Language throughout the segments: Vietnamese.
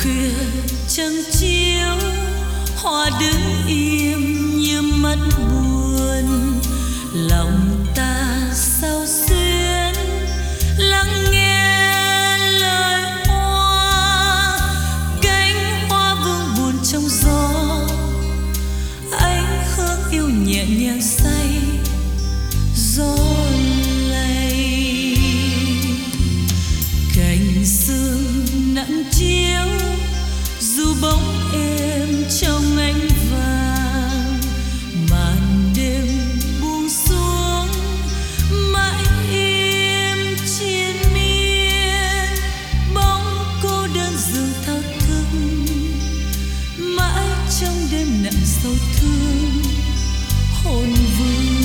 khuya trăng chiếu, hoa đứng im như mắt buồn. Lòng ta sao xuyến lắng nghe lời hoa, cánh hoa vương buồn trong gió. Ánh hương yêu nhẹ nhàng say gió lay, cành sương nặng chiếu dù bóng êm trong ánh vàng. Màn đêm buông xuống mãi im triền miên, bóng cô đơn dường thao thức mãi trong đêm nặng sâu thương hồn vương.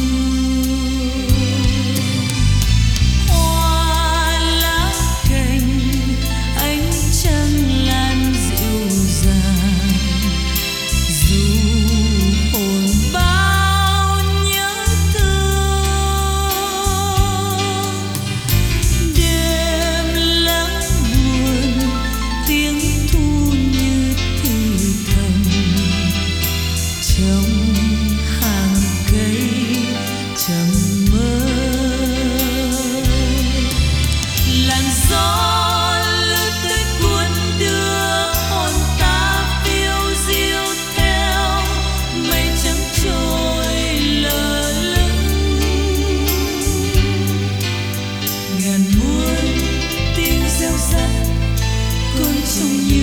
Hoa lá cành ánh trăng lan dịu dàng, dù hồn bao nhớ thương. Đêm lắng buồn tiếng thu như thì thầm, trong hàng cây trầm mơ. Làn gió lướt tới cuốn đưa hồn ta phiêu diêu theo mây trắng trôi lờ lững. Ngàn muôn tiếng reo rắt cuốn trong